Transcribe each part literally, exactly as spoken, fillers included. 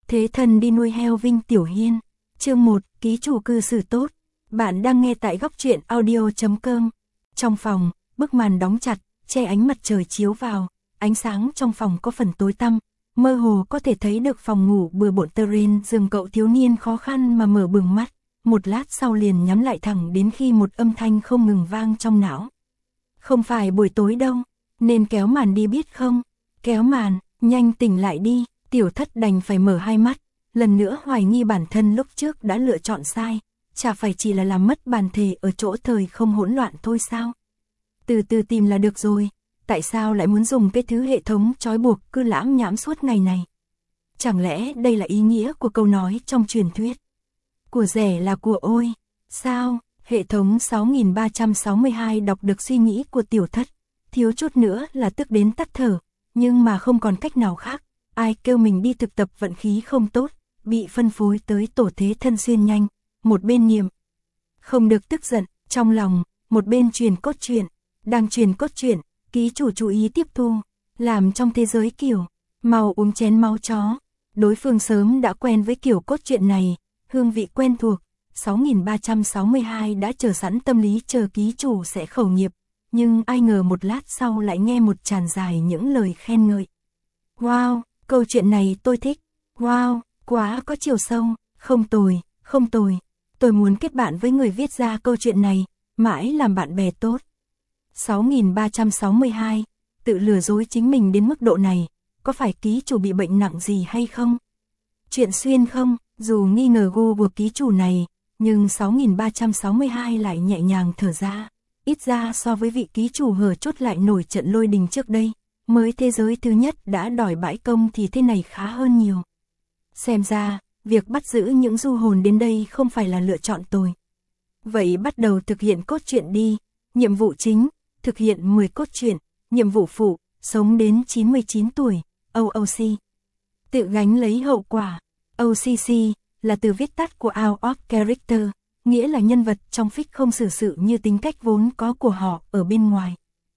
Thế thần đi nuôi heo Vinh Tiểu Hiên. Chương một, ký chủ cư xử tốt. Bạn đang nghe tại góc truyện audio chấm com. Trong phòng, bức màn đóng chặt, che ánh mặt trời chiếu vào, ánh sáng trong phòng có phần tối tăm, mơ hồ có thể thấy được phòng ngủ bừa bộn tơ rên giường cậu thiếu niên khó khăn mà mở bừng mắt, một lát sau liền nhắm lại thẳng đến khi một âm thanh không ngừng vang trong não. Không phải buổi tối đâu, nên kéo màn đi biết không? Kéo màn, nhanh tỉnh lại đi. Tiểu Thất đành phải mở hai mắt, lần nữa hoài nghi bản thân lúc trước đã lựa chọn sai, chả phải chỉ là làm mất bàn thể ở chỗ thời không hỗn loạn thôi sao? Từ từ tìm là được rồi, tại sao lại muốn dùng cái thứ hệ thống trói buộc cứ lãm nhãm suốt ngày này? Chẳng lẽ đây là ý nghĩa của câu nói trong truyền thuyết? Của rẻ là của ôi, sao? Hệ thống sáu nghìn ba trăm sáu mươi hai đọc được suy nghĩ của Tiểu Thất, thiếu chút nữa là tức đến tắt thở, nhưng mà không còn cách nào khác. Ai kêu mình đi thực tập vận khí không tốt, bị phân phối tới tổ thế thân xuyên nhanh, một bên niệm không được tức giận, trong lòng, một bên truyền cốt truyện, đang truyền cốt truyện, ký chủ chú ý tiếp thu, làm trong thế giới kiểu, mau uống chén máu chó, đối phương sớm đã quen với kiểu cốt truyện này, hương vị quen thuộc, sáu nghìn ba trăm sáu mươi hai đã chờ sẵn tâm lý chờ ký chủ sẽ khẩu nghiệp, nhưng ai ngờ một lát sau lại nghe một tràn dài những lời khen ngợi. Wow! Câu chuyện này tôi thích, wow, quá có chiều sâu, không tồi, không tồi, tôi muốn kết bạn với người viết ra câu chuyện này, mãi làm bạn bè tốt. sáu nghìn ba trăm sáu mươi hai, tự lừa dối chính mình đến mức độ này, có phải ký chủ bị bệnh nặng gì hay không? Chuyện xuyên không, dù nghi ngờ gu của ký chủ này, nhưng sáu nghìn ba trăm sáu mươi hai lại nhẹ nhàng thở ra, ít ra so với vị ký chủ hở chốt lại nổi trận lôi đình trước đây. Mới thế giới thứ nhất đã đòi bãi công thì thế này khá hơn nhiều. Xem ra, việc bắt giữ những du hồn đến đây không phải là lựa chọn tồi. Vậy bắt đầu thực hiện cốt truyện đi. Nhiệm vụ chính, thực hiện mười cốt truyện. Nhiệm vụ phụ, sống đến chín mươi chín tuổi, o o xê. Tự gánh lấy hậu quả. o xê xê là từ viết tắt của Out of Character, nghĩa là nhân vật trong fic không xử sự như tính cách vốn có của họ ở bên ngoài.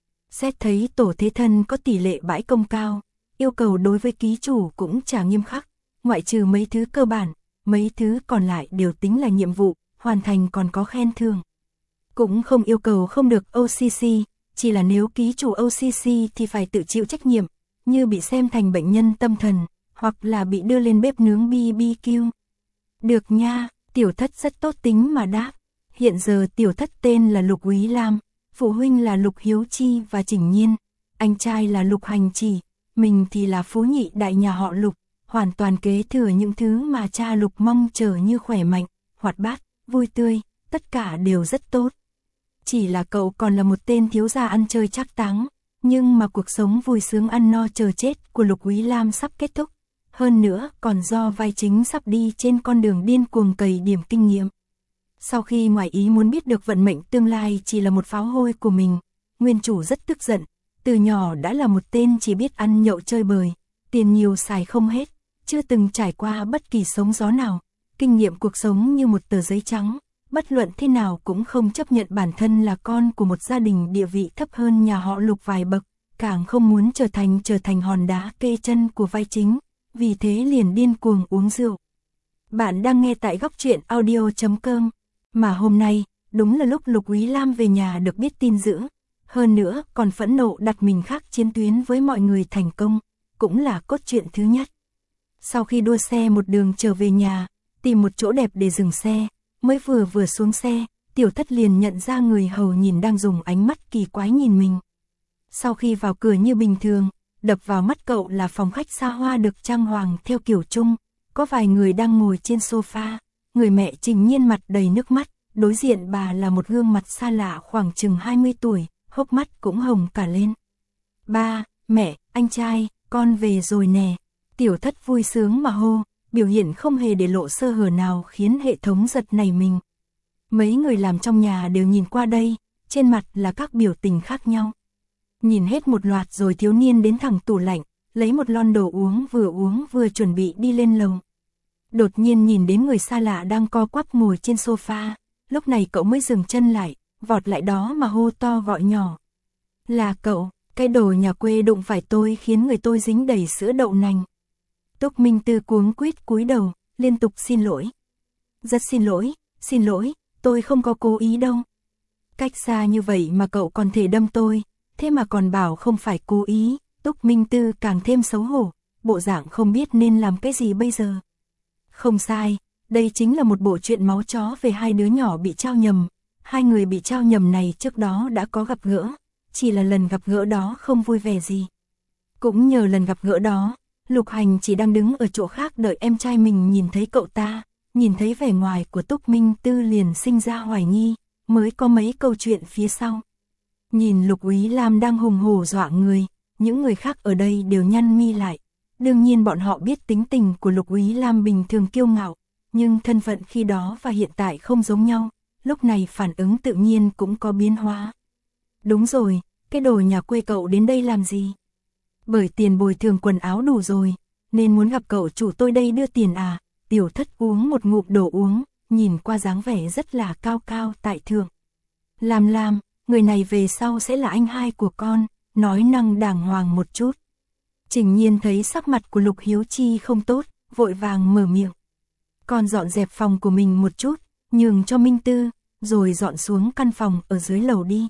Xét thấy tổ thế thân có tỷ lệ bãi công cao, yêu cầu đối với ký chủ cũng chả nghiêm khắc, ngoại trừ mấy thứ cơ bản, mấy thứ còn lại đều tính là nhiệm vụ, hoàn thành còn có khen thưởng. Cũng không yêu cầu không được o xê xê, chỉ là nếu ký chủ o xê xê thì phải tự chịu trách nhiệm, như bị xem thành bệnh nhân tâm thần, hoặc là bị đưa lên bếp nướng bê bê kiu. Được nha, Tiểu Thất rất tốt tính mà đáp. Hiện giờ Tiểu Thất tên là Lục Úy Lam. Phụ huynh là Lục Hiếu Chi và Trình Nhiên, anh trai là Lục Hành Chỉ, mình thì là phú nhị đại nhà họ Lục, hoàn toàn kế thừa những thứ mà cha Lục mong chờ như khỏe mạnh, hoạt bát, vui tươi, tất cả đều rất tốt. Chỉ là cậu còn là một tên thiếu gia ăn chơi trác táng, nhưng mà cuộc sống vui sướng ăn no chờ chết của Lục Úy Lam sắp kết thúc, hơn nữa còn do vai chính sắp đi trên con đường điên cuồng cày điểm kinh nghiệm. Sau khi ngoài ý muốn biết được vận mệnh tương lai chỉ là một pháo hôi của mình, nguyên chủ rất tức giận, từ nhỏ đã là một tên chỉ biết ăn nhậu chơi bời, tiền nhiều xài không hết, chưa từng trải qua bất kỳ sóng gió nào, kinh nghiệm cuộc sống như một tờ giấy trắng, bất luận thế nào cũng không chấp nhận bản thân là con của một gia đình địa vị thấp hơn nhà họ Lục vài bậc, càng không muốn trở thành trở thành hòn đá kê chân của vai chính, vì thế liền điên cuồng uống rượu. Bạn đang nghe tại góc truyện audio chấm com. Mà hôm nay, đúng là lúc Lục Úy Lam về nhà được biết tin dữ, hơn nữa còn phẫn nộ đặt mình khác chiến tuyến với mọi người thành công, cũng là cốt truyện thứ nhất. Sau khi đua xe một đường trở về nhà, tìm một chỗ đẹp để dừng xe, mới vừa vừa xuống xe, Tiểu Thất liền nhận ra người hầu nhìn đang dùng ánh mắt kỳ quái nhìn mình. Sau khi vào cửa như bình thường, đập vào mắt cậu là phòng khách xa hoa được trang hoàng theo kiểu Trung, có vài người đang ngồi trên sofa. Người mẹ Trình Nhiên mặt đầy nước mắt, đối diện bà là một gương mặt xa lạ khoảng chừng hai mươi tuổi, hốc mắt cũng hồng cả lên. Ba, mẹ, anh trai, con về rồi nè. Tiểu Thất vui sướng mà hô, biểu hiện không hề để lộ sơ hở nào khiến hệ thống giật nảy mình. Mấy người làm trong nhà đều nhìn qua đây, trên mặt là các biểu tình khác nhau. Nhìn hết một loạt rồi thiếu niên đến thẳng tủ lạnh, lấy một lon đồ uống vừa uống vừa chuẩn bị đi lên lầu. Đột nhiên nhìn đến người xa lạ đang co quắp ngồi trên sofa, lúc này cậu mới dừng chân lại, vọt lại đó mà hô to gọi nhỏ. Là cậu, cái đồ nhà quê đụng phải tôi khiến người tôi dính đầy sữa đậu nành. Túc Minh Tư cuống quýt cúi đầu, liên tục xin lỗi. Rất xin lỗi, xin lỗi, tôi không có cố ý đâu. Cách xa như vậy mà cậu còn thể đâm tôi, thế mà còn bảo không phải cố ý. Túc Minh Tư càng thêm xấu hổ, bộ dạng không biết nên làm cái gì bây giờ. Không sai, đây chính là một bộ truyện máu chó về hai đứa nhỏ bị trao nhầm. Hai người bị trao nhầm này trước đó đã có gặp gỡ, chỉ là lần gặp gỡ đó không vui vẻ gì. Cũng nhờ lần gặp gỡ đó, Lục Hành chỉ đang đứng ở chỗ khác đợi em trai mình nhìn thấy cậu ta, nhìn thấy vẻ ngoài của Túc Minh Tư liền sinh ra hoài nghi, mới có mấy câu chuyện phía sau. Nhìn Lục Úy Lam đang hùng hổ dọa người, những người khác ở đây đều nhăn mi lại. Đương nhiên bọn họ biết tính tình của Lục Úy Lam bình thường kiêu ngạo, nhưng thân phận khi đó và hiện tại không giống nhau, lúc này phản ứng tự nhiên cũng có biến hóa. Đúng rồi, cái đồ nhà quê cậu đến đây làm gì? Bởi tiền bồi thường quần áo đủ rồi, nên muốn gặp cậu chủ tôi đây đưa tiền à? Tiểu Thất uống một ngụm đồ uống, nhìn qua dáng vẻ rất là cao cao tại thượng. Lam Lam, người này về sau sẽ là anh hai của con, nói năng đàng hoàng một chút. Trình Nhiên thấy sắc mặt của Lục Hiếu Chi không tốt, vội vàng mở miệng. Con dọn dẹp phòng của mình một chút, nhường cho Minh Tư, rồi dọn xuống căn phòng ở dưới lầu đi.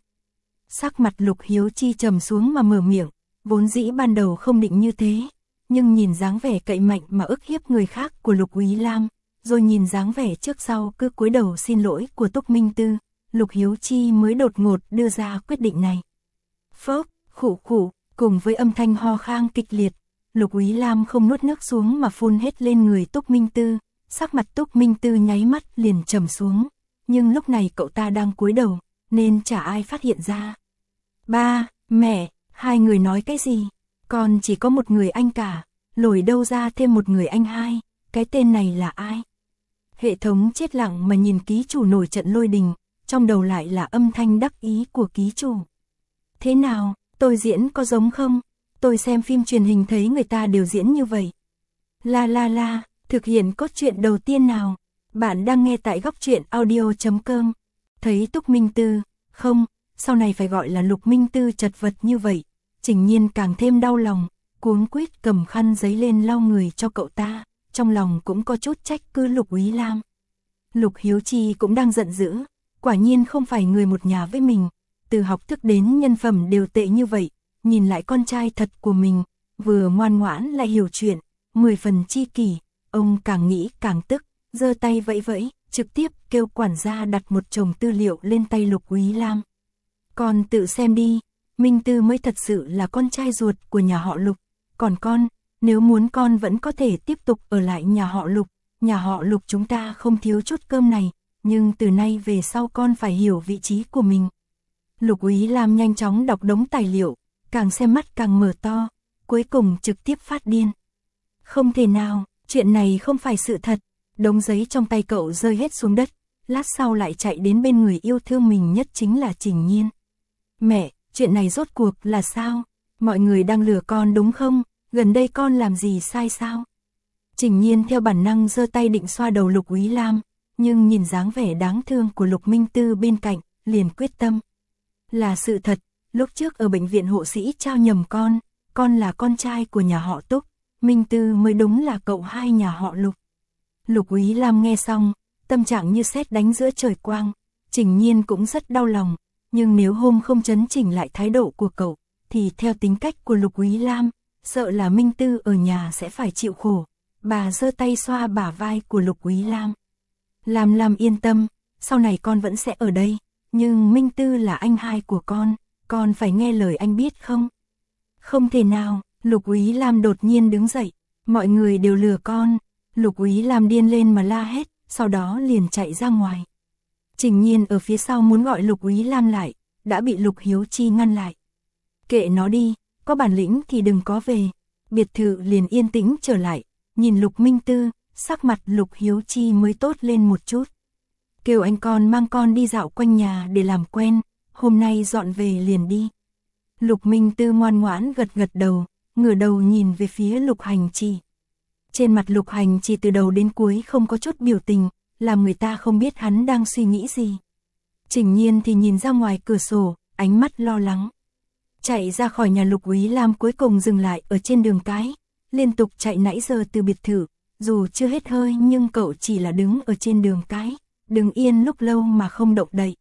Sắc mặt Lục Hiếu Chi trầm xuống mà mở miệng, vốn dĩ ban đầu không định như thế, nhưng nhìn dáng vẻ cậy mạnh mà ức hiếp người khác của Lục Úy Lam, rồi nhìn dáng vẻ trước sau cứ cúi đầu xin lỗi của Túc Minh Tư, Lục Hiếu Chi mới đột ngột đưa ra quyết định này. Phốc, khụ khụ, cùng với âm thanh ho khan kịch liệt, Lục Úy Lam không nuốt nước xuống mà phun hết lên người Túc Minh Tư, sắc mặt Túc Minh Tư nháy mắt liền trầm xuống, nhưng lúc này cậu ta đang cúi đầu, nên chả ai phát hiện ra. Ba, mẹ, hai người nói cái gì? Con chỉ có một người anh cả, lồi đâu ra thêm một người anh hai, cái tên này là ai? Hệ thống chết lặng mà nhìn ký chủ nổi trận lôi đình, trong đầu lại là âm thanh đắc ý của ký chủ. Thế nào, tôi diễn có giống không? Tôi xem phim truyền hình thấy người ta đều diễn như vậy. La la la, thực hiện cốt truyện đầu tiên nào? Bạn đang nghe tại góc truyện audio chấm com. Thấy Túc Minh Tư, không, sau này phải gọi là Lục Minh Tư chật vật như vậy, Trình Nhiên càng thêm đau lòng, cuống quýt cầm khăn giấy lên lau người cho cậu ta, trong lòng cũng có chút trách cứ Lục Úy Lam. Lục Hiếu Chi cũng đang giận dữ, quả nhiên không phải người một nhà với mình, từ học thức đến nhân phẩm đều tệ như vậy, nhìn lại con trai thật của mình, vừa ngoan ngoãn lại hiểu chuyện, mười phần chi kỷ, ông càng nghĩ càng tức, giơ tay vẫy vẫy, trực tiếp kêu quản gia đặt một chồng tư liệu lên tay Lục Úy Lam. Con tự xem đi, Minh Tư mới thật sự là con trai ruột của nhà họ Lục, còn con, nếu muốn con vẫn có thể tiếp tục ở lại nhà họ Lục, nhà họ Lục chúng ta không thiếu chút cơm này, nhưng từ nay về sau con phải hiểu vị trí của mình. Lục Úy Lam nhanh chóng đọc đống tài liệu, càng xem mắt càng mở to, cuối cùng trực tiếp phát điên. Không thể nào, chuyện này không phải sự thật, đống giấy trong tay cậu rơi hết xuống đất, lát sau lại chạy đến bên người yêu thương mình nhất chính là Trình Nhiên. Mẹ, chuyện này rốt cuộc là sao? Mọi người đang lừa con đúng không? Gần đây con làm gì sai sao? Trình Nhiên theo bản năng giơ tay định xoa đầu Lục Úy Lam, nhưng nhìn dáng vẻ đáng thương của Lục Minh Tư bên cạnh, liền quyết tâm. Là sự thật, lúc trước ở bệnh viện hộ sĩ trao nhầm con, con là con trai của nhà họ Túc, Minh Tư mới đúng là cậu hai nhà họ Lục. Lục Úy Lam nghe xong, tâm trạng như sét đánh giữa trời quang, Trình Nhiên cũng rất đau lòng, nhưng nếu hôm không chấn chỉnh lại thái độ của cậu, thì theo tính cách của Lục Úy Lam, sợ là Minh Tư ở nhà sẽ phải chịu khổ. Bà giơ tay xoa bả vai của Lục Úy Lam. Lam Lam yên tâm, sau này con vẫn sẽ ở đây, nhưng Minh Tư là anh hai của con, con phải nghe lời anh biết không? Không thể nào, Lục Úy Lam đột nhiên đứng dậy, mọi người đều lừa con. Lục Úy Lam điên lên mà la hét, sau đó liền chạy ra ngoài. Trình Nhiên ở phía sau muốn gọi Lục Úy Lam lại, đã bị Lục Hiếu Chi ngăn lại. Kệ nó đi, có bản lĩnh thì đừng có về. Biệt thự liền yên tĩnh trở lại, nhìn Lục Minh Tư, sắc mặt Lục Hiếu Chi mới tốt lên một chút. Kêu anh con mang con đi dạo quanh nhà để làm quen, hôm nay dọn về liền đi. Lục Minh Tư ngoan ngoãn gật gật đầu, ngửa đầu nhìn về phía Lục Hành Chi. Trên mặt Lục Hành Chi từ đầu đến cuối không có chút biểu tình, làm người ta không biết hắn đang suy nghĩ gì. Trình Nhiên thì nhìn ra ngoài cửa sổ, ánh mắt lo lắng. Chạy ra khỏi nhà Lục Úy Lam cuối cùng dừng lại ở trên đường cái, liên tục chạy nãy giờ từ biệt thự, dù chưa hết hơi nhưng cậu chỉ là đứng ở trên đường cái, đứng yên lúc lâu mà không động đậy.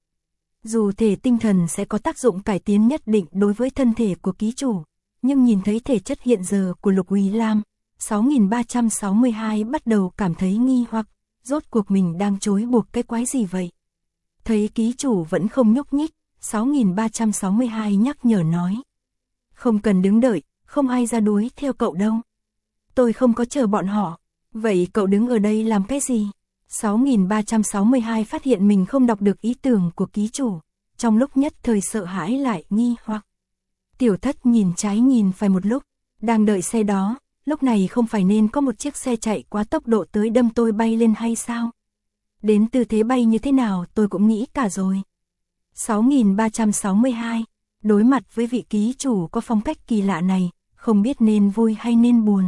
Dù thể tinh thần sẽ có tác dụng cải tiến nhất định đối với thân thể của ký chủ, nhưng nhìn thấy thể chất hiện giờ của Lục Úy Lam, sáu nghìn ba trăm sáu mươi hai bắt đầu cảm thấy nghi hoặc, rốt cuộc mình đang chối buộc cái quái gì vậy? Thấy ký chủ vẫn không nhúc nhích, sáu nghìn ba trăm sáu mươi hai nhắc nhở nói. Không cần đứng đợi, không ai ra đuổi theo cậu đâu. Tôi không có chờ bọn họ, vậy cậu đứng ở đây làm cái gì? sáu nghìn ba trăm sáu mươi hai phát hiện mình không đọc được ý tưởng của ký chủ, trong lúc nhất thời sợ hãi lại nghi hoặc. Tiểu Thất nhìn trái nhìn phải một lúc, đang đợi xe đó, lúc này không phải nên có một chiếc xe chạy quá tốc độ tới đâm tôi bay lên hay sao? Đến tư thế bay như thế nào tôi cũng nghĩ cả rồi. sáu nghìn ba trăm sáu mươi hai, đối mặt với vị ký chủ có phong cách kỳ lạ này, không biết nên vui hay nên buồn.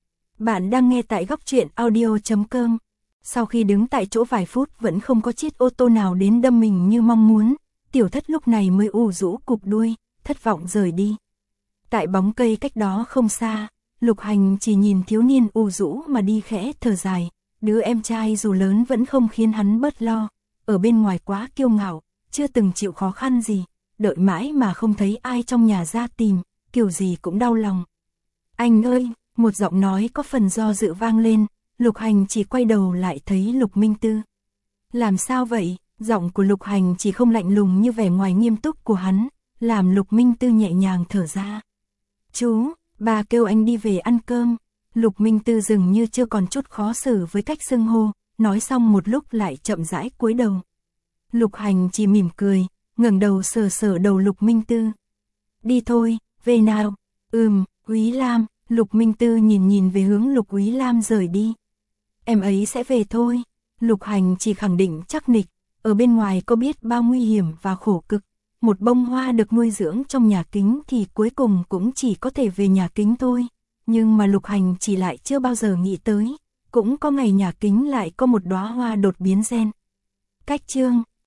Bạn đang nghe tại góc truyện audio chấm com. Sau khi đứng tại chỗ vài phút vẫn không có chiếc ô tô nào đến đâm mình như mong muốn, Tiểu Thất lúc này mới ù rũ cụp đuôi, thất vọng rời đi. Tại bóng cây cách đó không xa, Lục Hành chỉ nhìn thiếu niên ù rũ mà đi khẽ thở dài, đứa em trai dù lớn vẫn không khiến hắn bớt lo, ở bên ngoài quá kiêu ngạo, chưa từng chịu khó khăn gì, đợi mãi mà không thấy ai trong nhà ra tìm, kiểu gì cũng đau lòng. Anh ơi, một giọng nói có phần do dự vang lên, Lục Hành chỉ quay đầu lại thấy Lục Minh Tư. Làm sao vậy? Giọng của Lục Hành chỉ không lạnh lùng như vẻ ngoài nghiêm túc của hắn, làm Lục Minh Tư nhẹ nhàng thở ra. Chú, bà kêu anh đi về ăn cơm. Lục Minh Tư dường như chưa còn chút khó xử với cách xưng hô, nói xong một lúc lại chậm rãi cúi đầu. Lục Hành chỉ mỉm cười, ngẩng đầu sờ sờ đầu Lục Minh Tư. Đi thôi, về nào. Ừm, Úy Lam. Lục Minh Tư nhìn nhìn về hướng Lục Úy Lam rời đi. Em ấy sẽ về thôi. Lục Hành chỉ khẳng định chắc nịch, ở bên ngoài có biết bao nguy hiểm và khổ cực. Một bông hoa được nuôi dưỡng trong nhà kính thì cuối cùng cũng chỉ có thể về nhà kính thôi. Nhưng mà Lục Hành chỉ lại chưa bao giờ nghĩ tới, cũng có ngày nhà kính lại có một đóa hoa đột biến gen. Cách chương